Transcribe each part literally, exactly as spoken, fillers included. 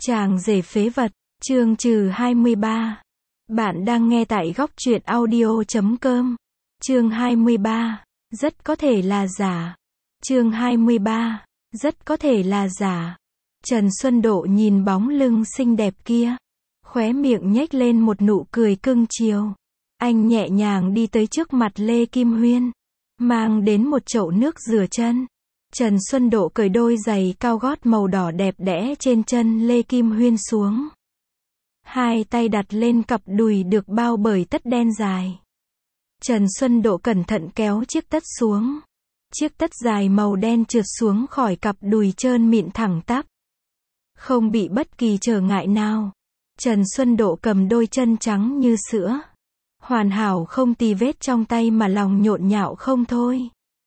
Chàng rể phế vật, chương trừ hai mươi ba. Bạn đang nghe tại góc truyện audio chấm com. Chương hai mươi ba, rất có thể là giả. Chương hai mươi ba, rất có thể là giả. Trần Xuân Độ nhìn bóng lưng xinh đẹp kia, khóe miệng nhếch lên một nụ cười cưng chiều. Anh nhẹ nhàng đi tới trước mặt Lê Kim Huyên, mang đến một chậu nước rửa chân. Trần Xuân Độ cởi đôi giày cao gót màu đỏ đẹp đẽ trên chân Lê Kim Huyên xuống. Hai tay đặt lên cặp đùi được bao bởi tất đen dài. Trần Xuân Độ cẩn thận kéo chiếc tất xuống. Chiếc tất dài màu đen trượt xuống khỏi cặp đùi trơn mịn thẳng tắp. Không bị bất kỳ trở ngại nào. Trần Xuân Độ cầm đôi chân trắng như sữa, hoàn hảo không tì vết trong tay mà lòng nhộn nhạo không thôi.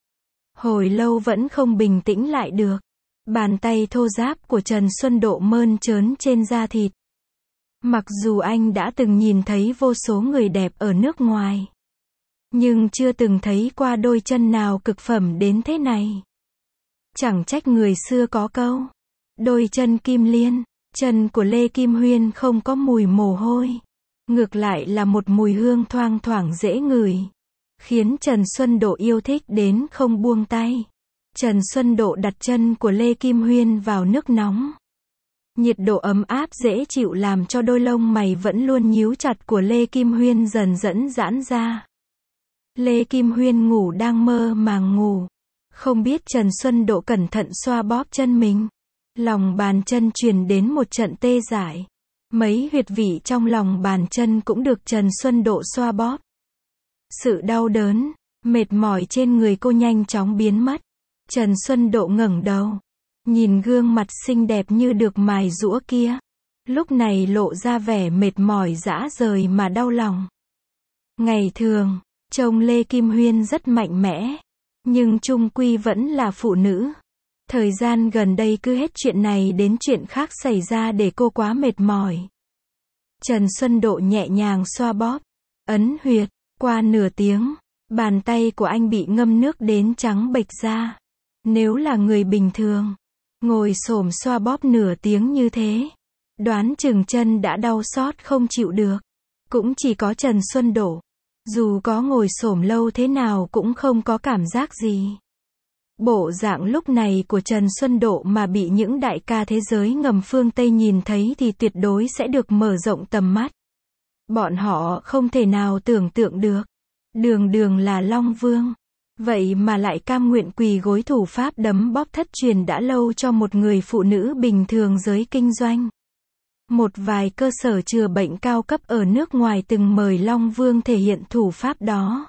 Hồi lâu vẫn không bình tĩnh lại được. Bàn tay thô ráp của Trần Xuân Độ mơn trớn trên da thịt. Mặc dù anh đã từng nhìn thấy vô số người đẹp ở nước ngoài, nhưng chưa từng thấy qua đôi chân nào cực phẩm đến thế này. Chẳng trách người xưa có câu, đôi chân kim liên. Chân của Lê Kim Huyên không có mùi mồ hôi, ngược lại là một mùi hương thoang thoảng dễ ngửi, khiến Trần Xuân Độ yêu thích đến không buông tay. Trần Xuân Độ đặt chân của Lê Kim Huyên vào nước nóng. Nhiệt độ ấm áp dễ chịu làm cho đôi lông mày vẫn luôn nhíu chặt của Lê Kim Huyên dần dần giãn ra. Lê Kim Huyên ngủ đang mơ màng ngủ, không biết Trần Xuân Độ cẩn thận xoa bóp chân mình. Lòng bàn chân truyền đến một trận tê dại. Mấy huyệt vị trong lòng bàn chân cũng được Trần Xuân Độ xoa bóp. Sự đau đớn, mệt mỏi trên người cô nhanh chóng biến mất. Trần Xuân Độ ngẩng đầu, nhìn gương mặt xinh đẹp như được mài giũa kia. Lúc này lộ ra vẻ mệt mỏi rã rời mà đau lòng. Ngày thường, trông Lê Kim Huyên rất mạnh mẽ, nhưng chung quy vẫn là phụ nữ. Thời gian gần đây cứ hết chuyện này đến chuyện khác xảy ra để cô quá mệt mỏi. Trần Xuân Độ nhẹ nhàng xoa bóp, ấn huyệt. Qua nửa tiếng, bàn tay của anh bị ngâm nước đến trắng bệch ra. Nếu là người bình thường, ngồi xổm xoa bóp nửa tiếng như thế, đoán chừng chân đã đau xót không chịu được. Cũng chỉ có Trần Xuân Độ, dù có ngồi xổm lâu thế nào cũng không có cảm giác gì. Bộ dạng lúc này của Trần Xuân Độ mà bị những đại ca thế giới ngầm phương Tây nhìn thấy thì tuyệt đối sẽ được mở rộng tầm mắt. Bọn họ không thể nào tưởng tượng được, đường đường là Long Vương, vậy mà lại cam nguyện quỳ gối thủ pháp đấm bóp thất truyền đã lâu cho một người phụ nữ bình thường giới kinh doanh. Một vài cơ sở chữa bệnh cao cấp ở nước ngoài từng mời Long Vương thể hiện thủ pháp đó,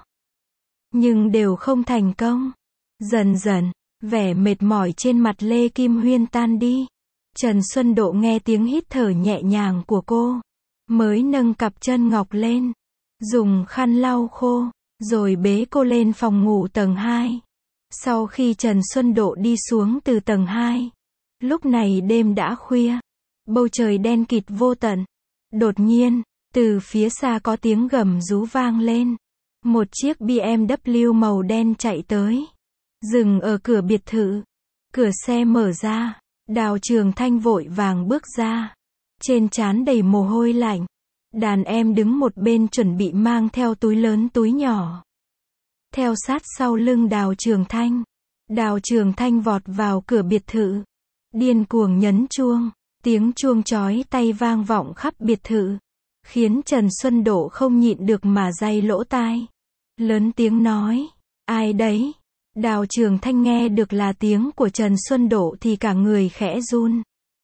nhưng đều không thành công. Dần dần, vẻ mệt mỏi trên mặt Lê Kim Huyên tan đi. Trần Xuân Độ nghe tiếng hít thở nhẹ nhàng của cô, mới nâng cặp chân ngọc lên, dùng khăn lau khô, rồi bế cô lên phòng ngủ tầng hai. Sau khi Trần Xuân Độ đi xuống từ tầng hai, lúc này đêm đã khuya, bầu trời đen kịt vô tận. Đột nhiên, từ phía xa có tiếng gầm rú vang lên. Một chiếc bê em vê màu đen chạy tới, dừng ở cửa biệt thự. Cửa xe mở ra, Đào Trường Thanh vội vàng bước ra, trên trán đầy mồ hôi lạnh. Đàn em đứng một bên chuẩn bị mang theo túi lớn túi nhỏ. Theo sát sau lưng Đào Trường Thanh, Đào Trường Thanh vọt vào cửa biệt thự, điên cuồng nhấn chuông. Tiếng chuông chói tai vang vọng khắp biệt thự, khiến Trần Xuân Độ không nhịn được mà day lỗ tai. Lớn tiếng nói, ai đấy? Đào Trường Thanh nghe được là tiếng của Trần Xuân Độ thì cả người khẽ run.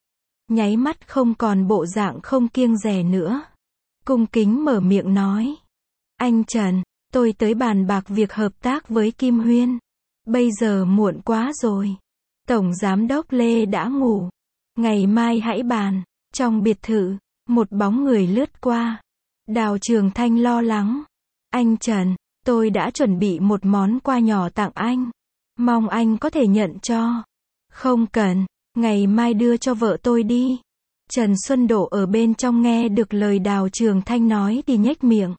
Nháy mắt không còn bộ dạng không kiêng dè nữa. Cung kính mở miệng nói, anh Trần, tôi tới bàn bạc việc hợp tác với Kim Huyên. Bây giờ muộn quá rồi. Tổng Giám đốc Lê đã ngủ. Ngày mai hãy bàn. Trong biệt thự, một bóng người lướt qua. Đào Trường Thanh lo lắng, anh Trần, tôi đã chuẩn bị một món quà nhỏ tặng anh, mong anh có thể nhận cho. Không cần, ngày mai đưa cho vợ tôi đi. Trần Xuân Độ ở bên trong nghe được lời Đào Trường Thanh nói thì nhếch miệng.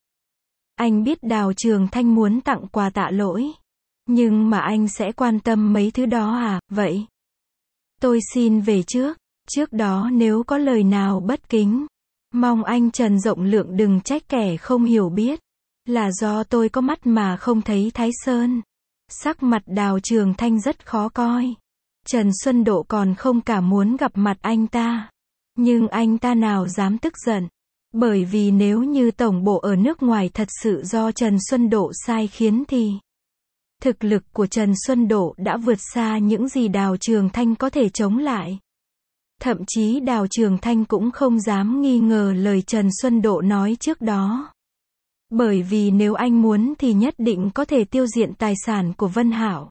Anh biết Đào Trường Thanh muốn tặng quà tạ lỗi, nhưng mà anh sẽ quan tâm mấy thứ đó à? Vậy tôi xin về trước. Trước đó nếu có lời nào bất kính, mong anh Trần rộng lượng đừng trách kẻ không hiểu biết. Là do tôi có mắt mà không thấy Thái Sơn. Sắc mặt Đào Trường Thanh rất khó coi. Trần Xuân Độ còn không cả muốn gặp mặt anh ta. Nhưng anh ta nào dám tức giận. Bởi vì nếu như tổng bộ ở nước ngoài thật sự do Trần Xuân Độ sai khiến thì thực lực của Trần Xuân Độ đã vượt xa những gì Đào Trường Thanh có thể chống lại. Thậm chí Đào Trường Thanh cũng không dám nghi ngờ lời Trần Xuân Độ nói trước đó. Bởi vì nếu anh muốn thì nhất định có thể tiêu diệt tài sản của Vân Hảo.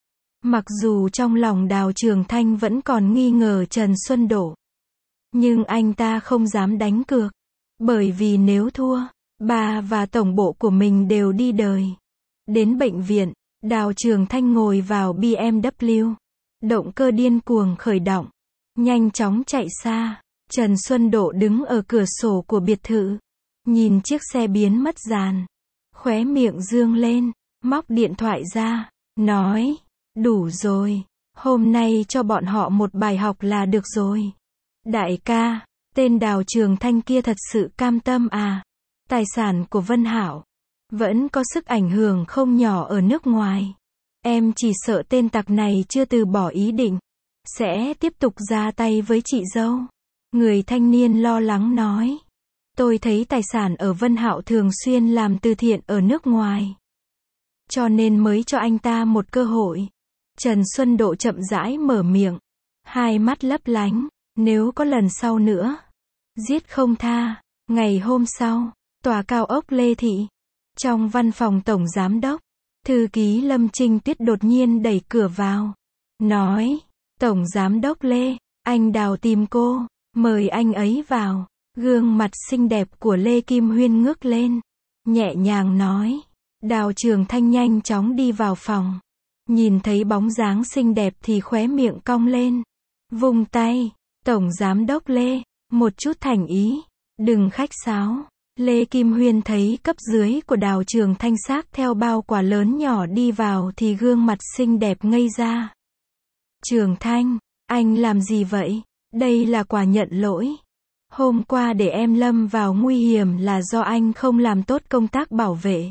Mặc dù trong lòng Đào Trường Thanh vẫn còn nghi ngờ Trần Xuân Độ. Nhưng anh ta không dám đánh cược. Bởi vì nếu thua, bà và tổng bộ của mình đều đi đời. Đến bệnh viện, Đào Trường Thanh ngồi vào bê em vê. Động cơ điên cuồng khởi động. Nhanh chóng chạy xa. Trần Xuân Độ đứng ở cửa sổ của biệt thự. Nhìn chiếc xe biến mất dàn. Khóe miệng dương lên. Móc điện thoại ra. Nói. Đủ rồi. Hôm nay cho bọn họ một bài học là được rồi. Đại ca. Tên Đào Trường Thanh kia thật sự cam tâm à. Tài sản của Vân Hảo vẫn có sức ảnh hưởng không nhỏ ở nước ngoài. Em chỉ sợ tên tặc này chưa từ bỏ ý định. Sẽ tiếp tục ra tay với chị dâu. Người thanh niên lo lắng nói. Tôi thấy tài sản ở Vân Hạo thường xuyên làm từ thiện ở nước ngoài. Cho nên mới cho anh ta một cơ hội. Trần Xuân Độ chậm rãi mở miệng. Hai mắt lấp lánh. Nếu có lần sau nữa. Giết không tha. Ngày hôm sau. Tòa cao ốc Lê Thị. Trong văn phòng tổng giám đốc. Thư ký Lâm Trinh Tuyết đột nhiên đẩy cửa vào. Nói. Tổng giám đốc Lê. Anh Đào tìm cô. Mời anh ấy vào. Gương mặt xinh đẹp của Lê Kim Huyên ngước lên. Nhẹ nhàng nói. Đào Trường Thanh nhanh chóng đi vào phòng. Nhìn thấy bóng dáng xinh đẹp thì khóe miệng cong lên. Vung tay. Tổng giám đốc Lê. Một chút thành ý. Đừng khách sáo. Lê Kim Huyên thấy cấp dưới của Đào Trường Thanh xách theo bao quà lớn nhỏ đi vào thì gương mặt xinh đẹp ngây ra. Trường Thanh, anh làm gì vậy? Đây là quà nhận lỗi. Hôm qua để em lâm vào nguy hiểm là do anh không làm tốt công tác bảo vệ.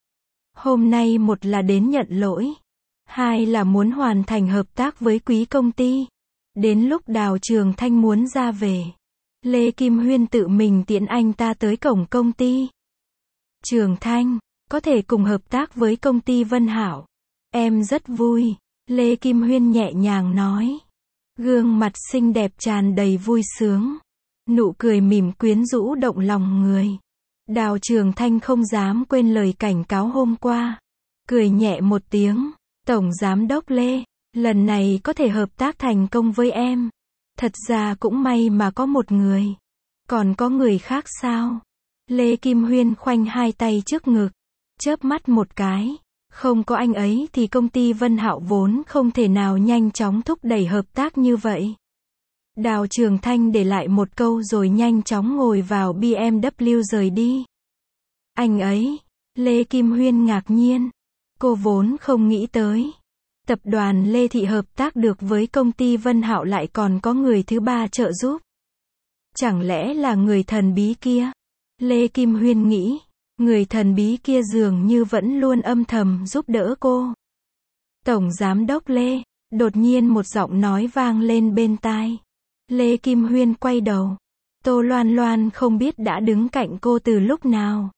Hôm nay một là đến nhận lỗi. Hai là muốn hoàn thành hợp tác với quý công ty. Đến lúc Đào Trường Thanh muốn ra về. Lê Kim Huyên tự mình tiễn anh ta tới cổng công ty. Trường Thanh, có thể cùng hợp tác với công ty Vân Hảo. Em rất vui. Lê Kim Huyên nhẹ nhàng nói. Gương mặt xinh đẹp tràn đầy vui sướng. Nụ cười mỉm quyến rũ động lòng người. Đào Trường Thanh không dám quên lời cảnh cáo hôm qua. Cười nhẹ một tiếng. Tổng giám đốc Lê, lần này có thể hợp tác thành công với em. Thật ra cũng may mà có một người. Còn có người khác sao? Lê Kim Huyên khoanh hai tay trước ngực. Chớp mắt một cái. Không có anh ấy thì công ty Vân Hạo vốn không thể nào nhanh chóng thúc đẩy hợp tác như vậy. Đào Trường Thanh để lại một câu rồi nhanh chóng ngồi vào bê em vê rời đi. Anh ấy. Lê Kim Huyên ngạc nhiên. Cô vốn không nghĩ tới. Tập đoàn Lê Thị hợp tác được với công ty Vân Hạo lại còn có người thứ ba trợ giúp. Chẳng lẽ là người thần bí kia? Lê Kim Huyên nghĩ. Người thần bí kia dường như vẫn luôn âm thầm giúp đỡ cô. Tổng giám đốc Lê. Đột nhiên một giọng nói vang lên bên tai. Lê Kim Huyên quay đầu. Tô Loan Loan không biết đã đứng cạnh cô từ lúc nào.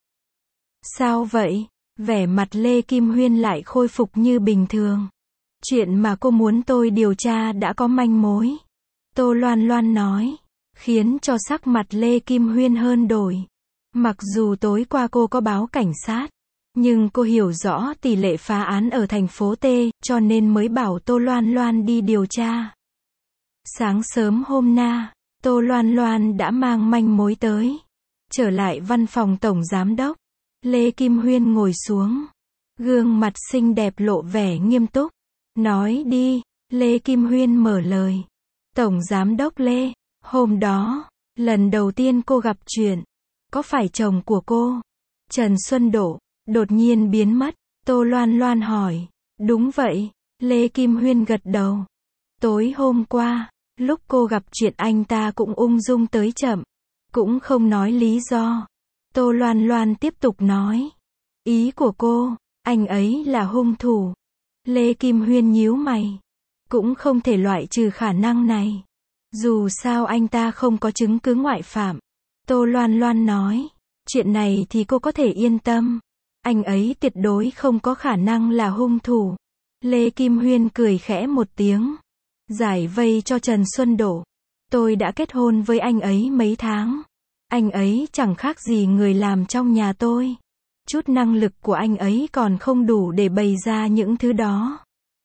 Sao vậy? Vẻ mặt Lê Kim Huyên lại khôi phục như bình thường. Chuyện mà cô muốn tôi điều tra đã có manh mối. Tô Loan Loan nói. Khiến cho sắc mặt Lê Kim Huyên hơn đổi. Mặc dù tối qua cô có báo cảnh sát. Nhưng cô hiểu rõ tỷ lệ phá án ở thành phố T, cho nên mới bảo Tô Loan Loan đi điều tra. Sáng sớm hôm na, Tô Loan Loan đã mang manh mối tới. Trở lại văn phòng tổng giám đốc. Lê Kim Huyên ngồi xuống. Gương mặt xinh đẹp lộ vẻ nghiêm túc. Nói đi. Lê Kim Huyên mở lời. Tổng giám đốc Lê. Hôm đó, lần đầu tiên cô gặp chuyện. Có phải chồng của cô, Trần Xuân Độ, đột nhiên biến mất? Tô Loan Loan hỏi. Đúng vậy. Lê Kim Huyên gật đầu. Tối hôm qua, Lúc cô gặp chuyện anh ta cũng ung dung tới chậm, cũng không nói lý do. Tô Loan Loan tiếp tục nói. Ý của cô, anh ấy là hung thủ. Lê Kim Huyên nhíu mày. Cũng không thể loại trừ khả năng này. Dù sao anh ta không có chứng cứ ngoại phạm. Tô Loan Loan nói. Chuyện này thì cô có thể yên tâm. Anh ấy tuyệt đối không có khả năng là hung thủ. Lê Kim Huyên cười khẽ một tiếng. Giải vây cho Trần Xuân Đổ. Tôi đã kết hôn với anh ấy mấy tháng. Anh ấy chẳng khác gì người làm trong nhà tôi. Chút năng lực của anh ấy còn không đủ để bày ra những thứ đó.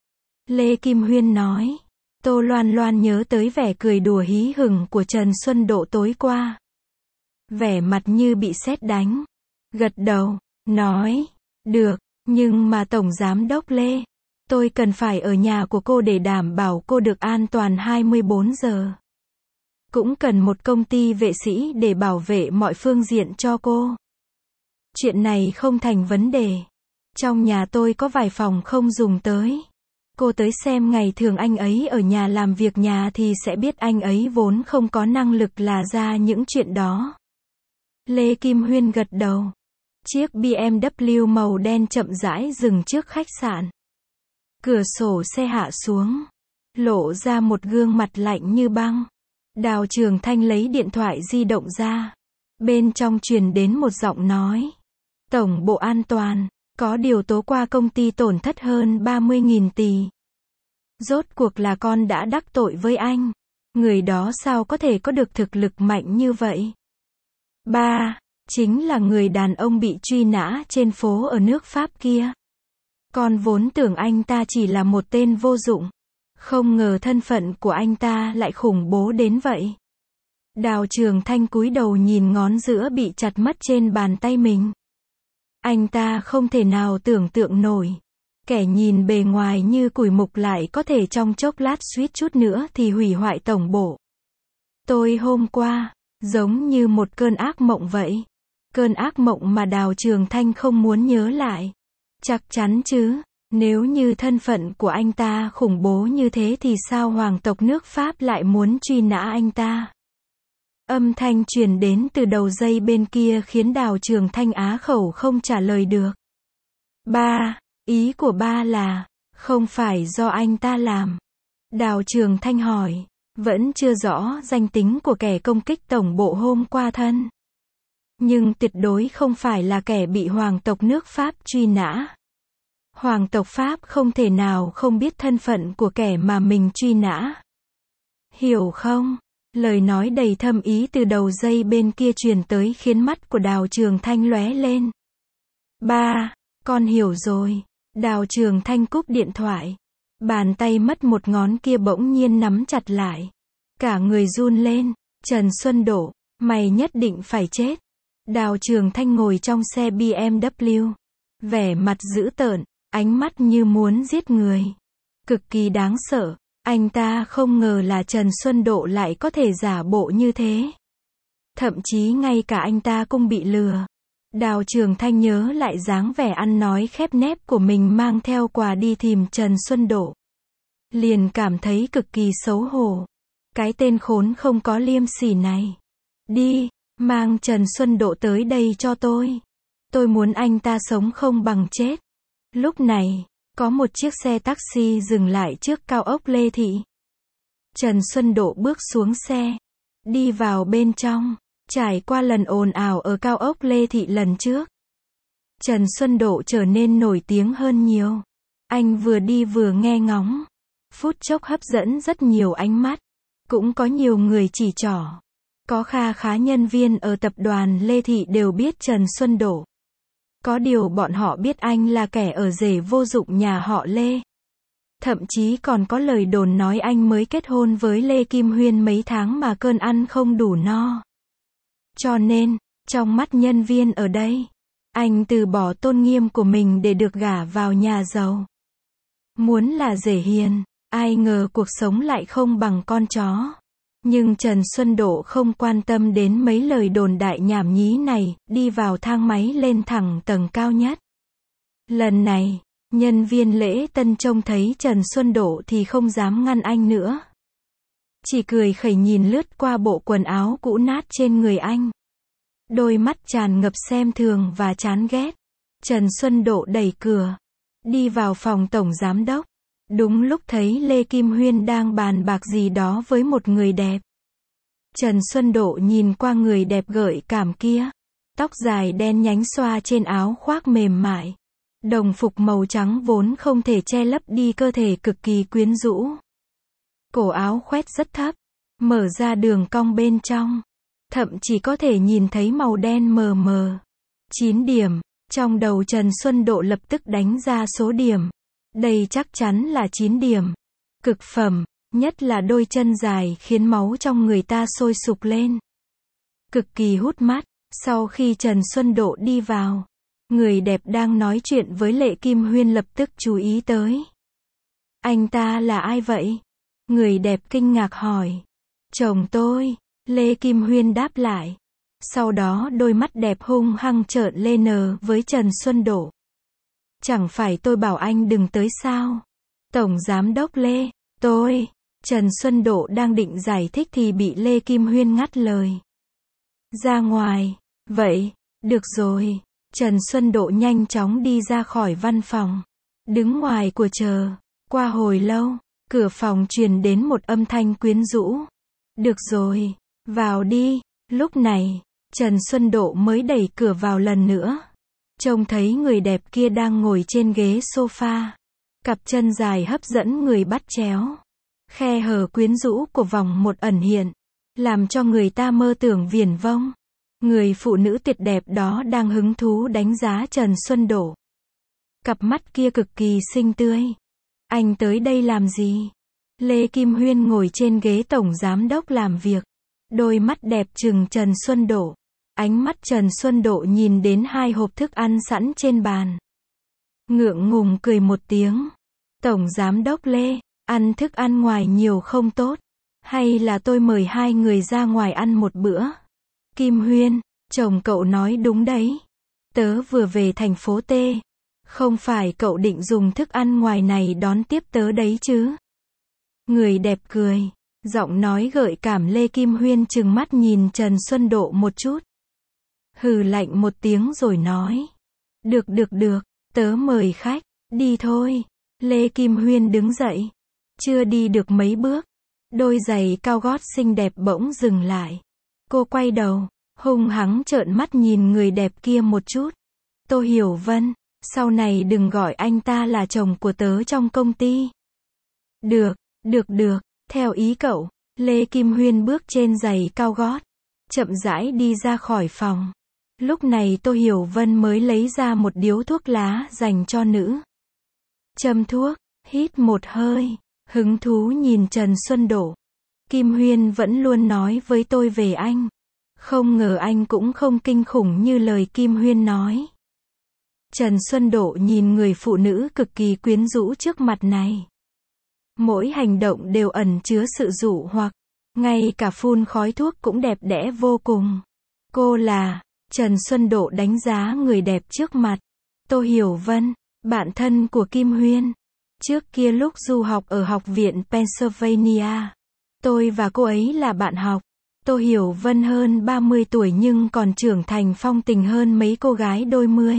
Lê Kim Huyên nói. Tô Loan Loan nhớ tới vẻ cười đùa hí hửng của Trần Xuân Độ tối qua. Vẻ mặt như bị sét đánh. Gật đầu, nói. Được, nhưng mà Tổng Giám Đốc Lê, tôi cần phải ở nhà của cô để đảm bảo cô được an toàn hai mươi bốn giờ. Cũng cần một công ty vệ sĩ để bảo vệ mọi phương diện cho cô. Chuyện này không thành vấn đề. Trong nhà tôi có vài phòng không dùng tới. Cô tới xem ngày thường anh ấy ở nhà làm việc nhà thì sẽ biết anh ấy vốn không có năng lực là ra những chuyện đó. Lê Kim Huyên gật đầu. Chiếc bê em vê màu đen chậm rãi dừng trước khách sạn. Cửa sổ xe hạ xuống. Lộ ra một gương mặt lạnh như băng. Đào Trường Thanh lấy điện thoại di động ra. Bên trong truyền đến một giọng nói. Tổng bộ an toàn, có điều tố qua công ty tổn thất hơn ba mươi nghìn tỷ. Rốt cuộc là con đã đắc tội với anh. Người đó sao có thể có được thực lực mạnh như vậy? Ba, chính là người đàn ông bị truy nã trên phố ở nước Pháp kia. Con vốn tưởng anh ta chỉ là một tên vô dụng. Không ngờ thân phận của anh ta lại khủng bố đến vậy. Đào Trường Thanh cúi đầu nhìn ngón giữa bị chặt mất trên bàn tay mình. Anh ta không thể nào tưởng tượng nổi. Kẻ nhìn bề ngoài như củi mục lại có thể trong chốc lát suýt chút nữa thì hủy hoại tổng bộ. Tôi hôm qua, giống như một cơn ác mộng vậy. Cơn ác mộng mà Đào Trường Thanh không muốn nhớ lại. Chắc chắn chứ, nếu như thân phận của anh ta khủng bố như thế thì sao hoàng tộc nước Pháp lại muốn truy nã anh ta? Âm thanh truyền đến từ đầu dây bên kia khiến Đào Trường Thanh á khẩu không trả lời được. Ba, ý của ba là, không phải do anh ta làm. Đào Trường Thanh hỏi, vẫn chưa rõ danh tính của kẻ công kích tổng bộ hôm qua thân. Nhưng tuyệt đối không phải là kẻ bị hoàng tộc nước Pháp truy nã. Hoàng tộc Pháp không thể nào không biết thân phận của kẻ mà mình truy nã. Hiểu không? Lời nói đầy thâm ý từ đầu dây bên kia truyền tới khiến mắt của Đào Trường Thanh lóe lên. Ba, con hiểu rồi. Đào Trường Thanh cúp điện thoại. Bàn tay mất một ngón kia bỗng nhiên nắm chặt lại. Cả người run lên. Trần Xuân Đổ, mày nhất định phải chết. Đào Trường Thanh ngồi trong xe bê em vê. Vẻ mặt dữ tợn, ánh mắt như muốn giết người. Cực kỳ đáng sợ. Anh ta không ngờ là Trần Xuân Độ lại có thể giả bộ như thế. Thậm chí ngay cả anh ta cũng bị lừa. Đào Trường Thanh nhớ lại dáng vẻ ăn nói khép nép của mình mang theo quà đi tìm Trần Xuân Độ. Liền cảm thấy cực kỳ xấu hổ. Cái tên khốn không có liêm sỉ này. Đi, mang Trần Xuân Độ tới đây cho tôi. Tôi muốn anh ta sống không bằng chết. Lúc này, có một chiếc xe taxi dừng lại trước cao ốc Lê Thị. Trần Xuân Độ bước xuống xe. Đi vào bên trong. Trải qua lần ồn ào ở cao ốc Lê Thị lần trước. Trần Xuân Độ trở nên nổi tiếng hơn nhiều. Anh vừa đi vừa nghe ngóng. Phút chốc hấp dẫn rất nhiều ánh mắt. Cũng có nhiều người chỉ trỏ. Có kha khá nhân viên ở tập đoàn Lê Thị đều biết Trần Xuân Độ. Có điều bọn họ biết anh là kẻ ở rể vô dụng nhà họ Lê. Thậm chí còn có lời đồn nói anh mới kết hôn với Lê Kim Huyên mấy tháng mà cơn ăn không đủ no. Cho nên, trong mắt nhân viên ở đây, anh từ bỏ tôn nghiêm của mình để được gả vào nhà giàu. Muốn là rể hiền, ai ngờ cuộc sống lại không bằng con chó. Nhưng Trần Xuân Độ không quan tâm đến mấy lời đồn đại nhảm nhí này, đi vào thang máy lên thẳng tầng cao nhất. Lần này, nhân viên lễ tân trông thấy Trần Xuân Độ thì không dám ngăn anh nữa. chỉ cười khẩy nhìn lướt qua bộ quần áo cũ nát trên người anh. Đôi mắt tràn ngập xem thường và chán ghét. Trần Xuân Độ đẩy cửa, đi vào phòng tổng giám đốc. Đúng lúc thấy Lê Kim Huyên đang bàn bạc gì đó với một người đẹp. Trần Xuân Độ nhìn qua người đẹp gợi cảm kia. Tóc dài đen nhánh xõa trên áo khoác mềm mại. Đồng phục màu trắng vốn không thể che lấp đi cơ thể cực kỳ quyến rũ. Cổ áo khoét rất thấp, mở ra đường cong bên trong. Thậm chí có thể nhìn thấy màu đen mờ mờ. chín điểm. Trong đầu Trần Xuân Độ lập tức đánh ra số điểm. Đây chắc chắn là chín điểm. Cực phẩm, nhất là đôi chân dài khiến máu trong người ta sôi sục lên. Cực kỳ hút mắt. Sau khi Trần Xuân Độ đi vào, người đẹp đang nói chuyện với Lê Kim Huyên lập tức chú ý tới. Anh ta là ai vậy? Người đẹp kinh ngạc hỏi. Chồng tôi. Lê Kim Huyên đáp lại. Sau đó đôi mắt đẹp hung hăng trợn lên với Trần Xuân Độ. Chẳng phải tôi bảo anh đừng tới sao? Tổng giám đốc Lê, tôi. Trần Xuân Độ đang định giải thích thì bị Lê Kim Huyên ngắt lời. Ra ngoài. Vậy, được rồi. Trần Xuân Độ nhanh chóng đi ra khỏi văn phòng. Đứng ngoài của chờ. Qua hồi lâu, cửa phòng truyền đến một âm thanh quyến rũ. Được rồi, vào đi. Lúc này, Trần Xuân Độ mới đẩy cửa vào lần nữa. Trông thấy người đẹp kia đang ngồi trên ghế sofa. Cặp chân dài hấp dẫn người bắt chéo. Khe hở quyến rũ của vòng một ẩn hiện. Làm cho người ta mơ tưởng viển vông. Người phụ nữ tuyệt đẹp đó đang hứng thú đánh giá Trần Xuân Độ. Cặp mắt kia cực kỳ xinh tươi. Anh tới đây làm gì? Lê Kim Huyên ngồi trên ghế tổng giám đốc làm việc. Đôi mắt đẹp trừng Trần Xuân Độ. Ánh mắt Trần Xuân Độ nhìn đến hai hộp thức ăn sẵn trên bàn. Ngượng ngùng cười một tiếng. Tổng giám đốc Lê, ăn thức ăn ngoài nhiều không tốt. Hay là tôi mời hai người ra ngoài ăn một bữa? Kim Huyên, chồng cậu nói đúng đấy. Tớ vừa về thành phố T. Không phải cậu định dùng thức ăn ngoài này đón tiếp tớ đấy chứ? Người đẹp cười. Giọng nói gợi cảm Lê Kim Huyên trừng mắt nhìn Trần Xuân Độ một chút. Hừ lạnh một tiếng rồi nói. Được được được, tớ mời khách, đi thôi. Lê Kim Huyên đứng dậy. Chưa đi được mấy bước. Đôi giày cao gót xinh đẹp bỗng dừng lại. Cô quay đầu, hung hăng trợn mắt nhìn người đẹp kia một chút. Tô Hiểu Vân, sau này đừng gọi anh ta là chồng của tớ trong công ty. Được, được được, theo ý cậu. Lê Kim Huyên bước trên giày cao gót, chậm rãi đi ra khỏi phòng. Lúc này Tô Hiểu Vân mới lấy ra một điếu thuốc lá dành cho nữ. Châm thuốc, hít một hơi, hứng thú nhìn Trần Xuân Độ. Kim Huyên vẫn luôn nói với tôi về anh. Không ngờ anh cũng không kinh khủng như lời Kim Huyên nói. Trần Xuân Độ nhìn người phụ nữ cực kỳ quyến rũ trước mặt này. Mỗi hành động đều ẩn chứa sự dụ hoặc. Ngay cả phun khói thuốc cũng đẹp đẽ vô cùng. Cô là... Trần Xuân Độ đánh giá người đẹp trước mặt. Tô Hiểu Vân, bạn thân của Kim Huyên. Trước kia lúc du học ở học viện Pennsylvania, tôi và cô ấy là bạn học. Tô Hiểu Vân hơn ba mươi tuổi nhưng còn trưởng thành phong tình hơn mấy cô gái đôi mươi.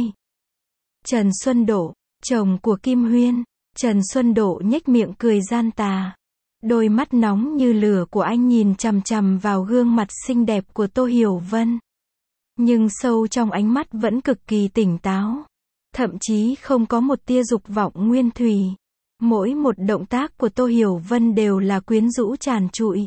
Trần Xuân Độ, chồng của Kim Huyên. Trần Xuân Độ nhếch miệng cười gian tà. Đôi mắt nóng như lửa của anh nhìn chằm chằm vào gương mặt xinh đẹp của Tô Hiểu Vân. Nhưng sâu trong ánh mắt vẫn cực kỳ tỉnh táo. Thậm chí không có một tia dục vọng nguyên thủy. Mỗi một động tác của Tô Hiểu Vân đều là quyến rũ tràn trụi.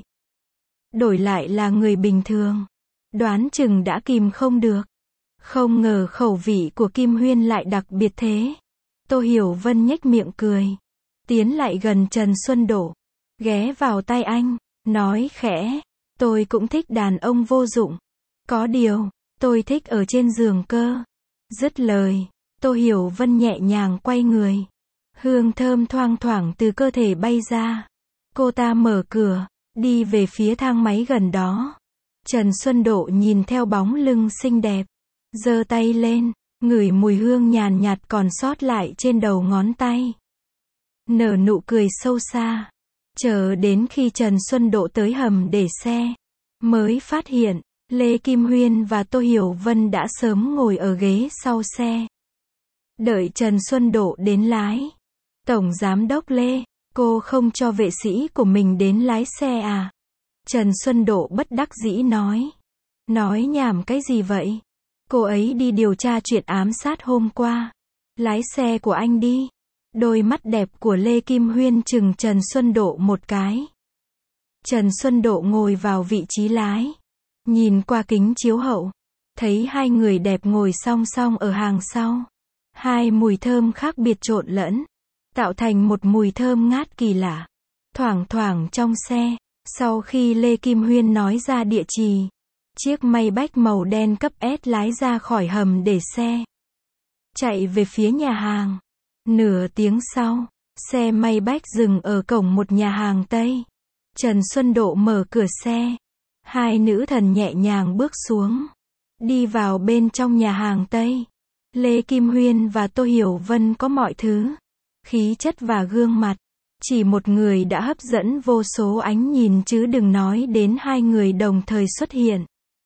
Đổi lại là người bình thường, đoán chừng đã kìm không được. Không ngờ khẩu vị của Kim Huyên lại đặc biệt thế. Tô Hiểu Vân nhếch miệng cười. Tiến lại gần Trần Xuân Độ. Ghé vào tai anh, nói khẽ. Tôi cũng thích đàn ông vô dụng. Có điều, tôi thích ở trên giường cơ. Dứt lời, Tô Hiểu Vân nhẹ nhàng quay người. Hương thơm thoang thoảng từ cơ thể bay ra. Cô ta mở cửa, đi về phía thang máy gần đó. Trần Xuân Độ nhìn theo bóng lưng xinh đẹp. Giơ tay lên, ngửi mùi hương nhàn nhạt còn sót lại trên đầu ngón tay. Nở nụ cười sâu xa. Chờ đến khi Trần Xuân Độ tới hầm để xe, mới phát hiện, Lê Kim Huyên và Tô Hiểu Vân đã sớm ngồi ở ghế sau xe. Đợi Trần Xuân Độ đến lái. Tổng Giám đốc Lê, cô không cho vệ sĩ của mình đến lái xe à? Trần Xuân Độ bất đắc dĩ nói. Nói nhảm cái gì vậy? Cô ấy đi điều tra chuyện ám sát hôm qua. Lái xe của anh đi. Đôi mắt đẹp của Lê Kim Huyên chừng Trần Xuân Độ một cái. Trần Xuân Độ ngồi vào vị trí lái. Nhìn qua kính chiếu hậu. Thấy hai người đẹp ngồi song song ở hàng sau. Hai mùi thơm khác biệt trộn lẫn. Tạo thành một mùi thơm ngát kỳ lạ. Thoảng thoảng trong xe. Sau khi Lê Kim Huyên nói ra địa chỉ, chiếc Maybach màu đen cấp S lái ra khỏi hầm để xe. Chạy về phía nhà hàng. Nửa tiếng sau, xe Maybach dừng ở cổng một nhà hàng Tây. Trần Xuân Độ mở cửa xe. Hai nữ thần nhẹ nhàng bước xuống. Đi vào bên trong nhà hàng Tây. Lê Kim Huyên và Tô Hiểu Vân có mọi thứ. Khí chất và gương mặt. Chỉ một người đã hấp dẫn vô số ánh nhìn chứ đừng nói đến hai người đồng thời xuất hiện.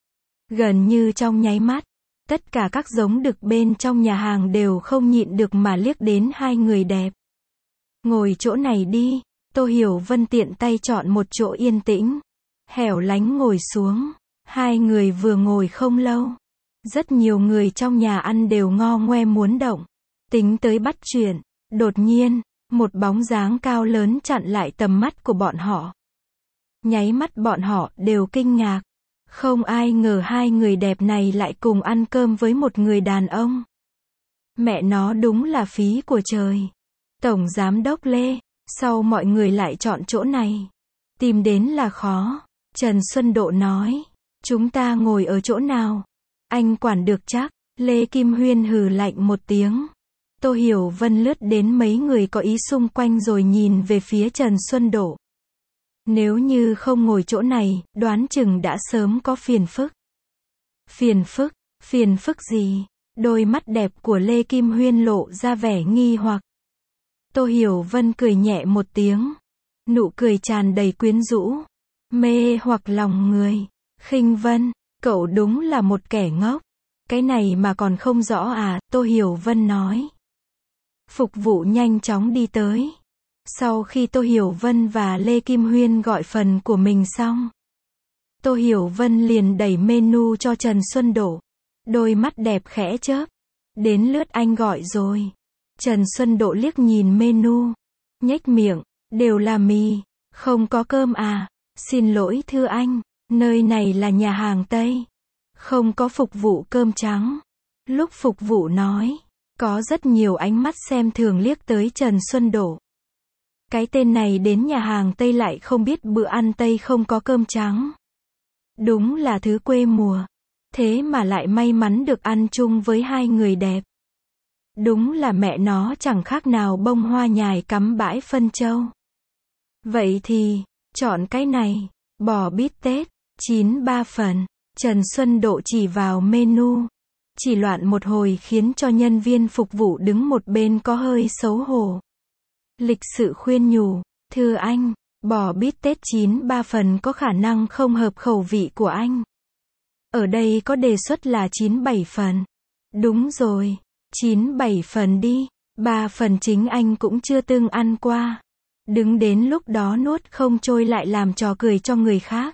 Gần như trong nháy mắt, tất cả các giống đực bên trong nhà hàng đều không nhịn được mà liếc đến hai người đẹp. Ngồi chỗ này đi, Tô Hiểu Vân tiện tay chọn một chỗ yên tĩnh, hẻo lánh ngồi xuống. Hai người vừa ngồi không lâu. Rất nhiều người trong nhà ăn đều ngo ngoe muốn động. Tính tới bắt chuyện. Đột nhiên, một bóng dáng cao lớn chặn lại tầm mắt của bọn họ. Nháy mắt bọn họ đều kinh ngạc. Không ai ngờ hai người đẹp này lại cùng ăn cơm với một người đàn ông. Mẹ nó đúng là phí của trời. Tổng Giám đốc Lê, sao mọi người lại chọn chỗ này? Tìm đến là khó. Trần Xuân Độ nói. Chúng ta ngồi ở chỗ nào? Anh quản được chắc. Lê Kim Huyên hừ lạnh một tiếng. Tô Hiểu Vân lướt đến mấy người có ý xung quanh rồi nhìn về phía Trần Xuân Độ. Nếu như không ngồi chỗ này, đoán chừng đã sớm có phiền phức. Phiền phức? Phiền phức gì? Đôi mắt đẹp của Lê Kim Huyên lộ ra vẻ nghi hoặc. Tô Hiểu Vân cười nhẹ một tiếng. Nụ cười tràn đầy quyến rũ. Mê hoặc lòng người. Khinh Vân, cậu đúng là một kẻ ngốc. Cái này mà còn không rõ à? Tô Hiểu Vân nói. Phục vụ nhanh chóng đi tới. Sau khi Tô Hiểu Vân và Lê Kim Huyên gọi phần của mình xong, Tô Hiểu Vân liền đẩy menu cho Trần Xuân Độ. Đôi mắt đẹp khẽ chớp. Đến lượt anh gọi rồi. Trần Xuân Độ liếc nhìn menu. Nhếch miệng. Đều là mì. Không có cơm à? Xin lỗi thưa anh. Nơi này là nhà hàng Tây. Không có phục vụ cơm trắng. Lúc phục vụ nói. Có rất nhiều ánh mắt xem thường liếc tới Trần Xuân Độ. Cái tên này đến nhà hàng Tây lại không biết bữa ăn Tây không có cơm trắng. Đúng là thứ quê mùa. Thế mà lại may mắn được ăn chung với hai người đẹp. Đúng là mẹ nó chẳng khác nào bông hoa nhài cắm bãi phân châu. Vậy thì, chọn cái này. Bò bít tết, chín ba phần. Trần Xuân Độ chỉ vào menu. Chỉ loạn một hồi khiến cho nhân viên phục vụ đứng một bên có hơi xấu hổ. Lịch sự khuyên nhủ, thưa anh, bò bít tết chín ba phần có khả năng không hợp khẩu vị của anh. Ở đây có đề xuất là chín bảy phần. Đúng rồi, chín bảy phần đi, ba phần chính anh cũng chưa từng ăn qua. Đứng đến lúc đó nuốt không trôi lại làm trò cười cho người khác.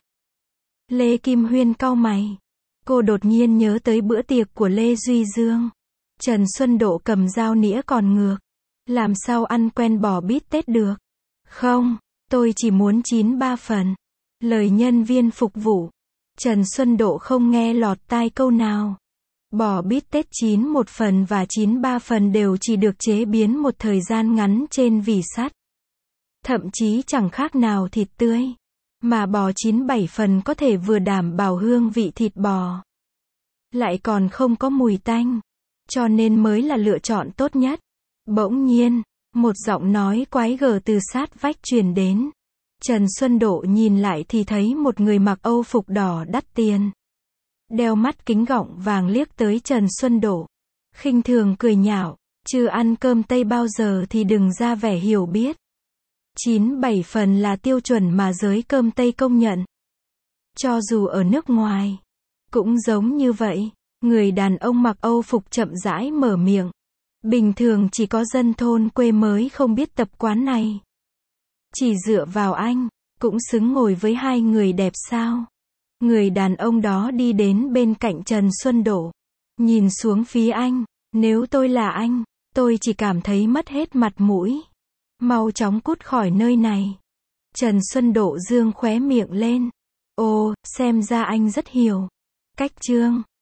Lê Kim Huyên cau mày. Cô đột nhiên nhớ tới bữa tiệc của Lê Duy Dương. Trần Xuân Độ cầm dao nĩa còn ngược. Làm sao ăn quen bò bít tết được? Không, tôi chỉ muốn chín ba phần. Lời nhân viên phục vụ. Trần Xuân Độ không nghe lọt tai câu nào. Bò bít tết chín một phần và chín ba phần đều chỉ được chế biến một thời gian ngắn trên vỉ sắt. Thậm chí chẳng khác nào thịt tươi. Mà bò chín bảy phần có thể vừa đảm bảo hương vị thịt bò, lại còn không có mùi tanh. Cho nên mới là lựa chọn tốt nhất. Bỗng nhiên, một giọng nói quái gở từ sát vách truyền đến. Trần Xuân Độ nhìn lại thì thấy một người mặc âu phục đỏ đắt tiền. Đeo mắt kính gọng vàng liếc tới Trần Xuân Độ. Khinh thường cười nhạo, chưa ăn cơm Tây bao giờ thì đừng ra vẻ hiểu biết. chín bảy phần là tiêu chuẩn mà giới cơm Tây công nhận. Cho dù ở nước ngoài, cũng giống như vậy. Người đàn ông mặc Âu phục chậm rãi mở miệng. Bình thường chỉ có dân thôn quê mới không biết tập quán này. Chỉ dựa vào anh, cũng xứng ngồi với hai người đẹp sao? Người đàn ông đó đi đến bên cạnh Trần Xuân Đỗ. Nhìn xuống phía anh. Nếu tôi là anh, tôi chỉ cảm thấy mất hết mặt mũi. Mau chóng cút khỏi nơi này. Trần Xuân Đỗ dương khóe miệng lên. Ồ, xem ra anh rất hiểu. Cách chương